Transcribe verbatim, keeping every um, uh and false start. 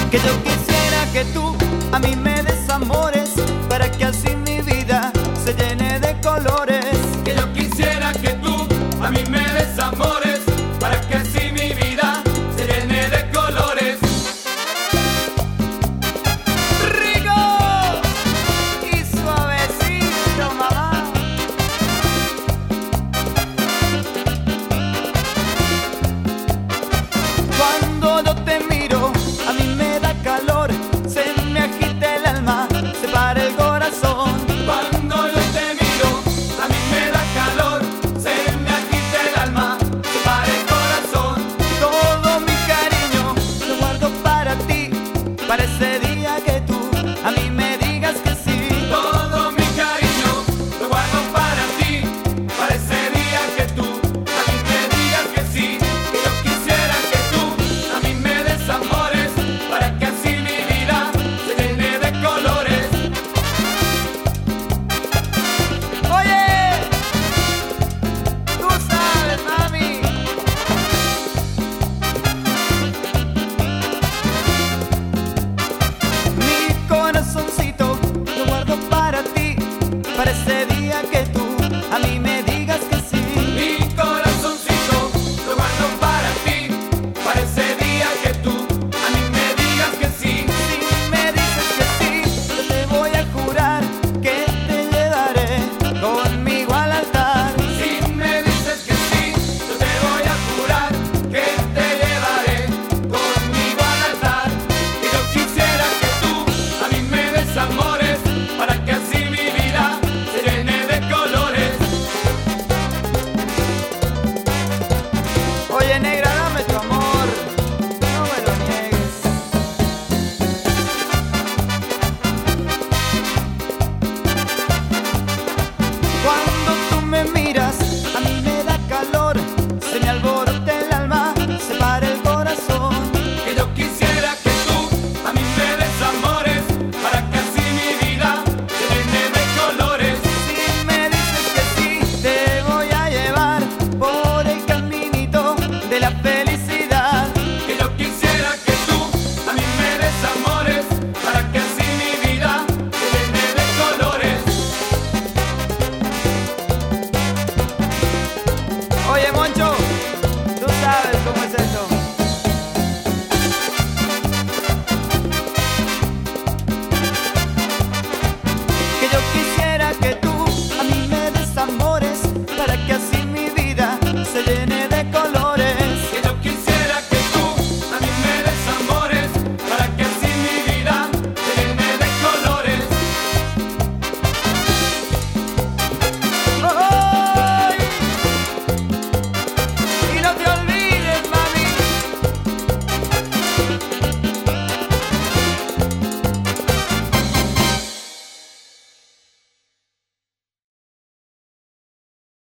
Que yo quisiera que tú a mí me des amores, para que así mi vida se llene de colores. Que yo quisiera que tú a mí me des amores, para que así mi vida se llene de colores. Rico y suavecito, mamá. Cuando yo te miro, a mí me da calor, se me agita el alma, se para el corazón. Cuando yo te miro, a mí me da calor, se me agita el alma, se para el corazón. Todo mi cariño lo guardo para ti, parece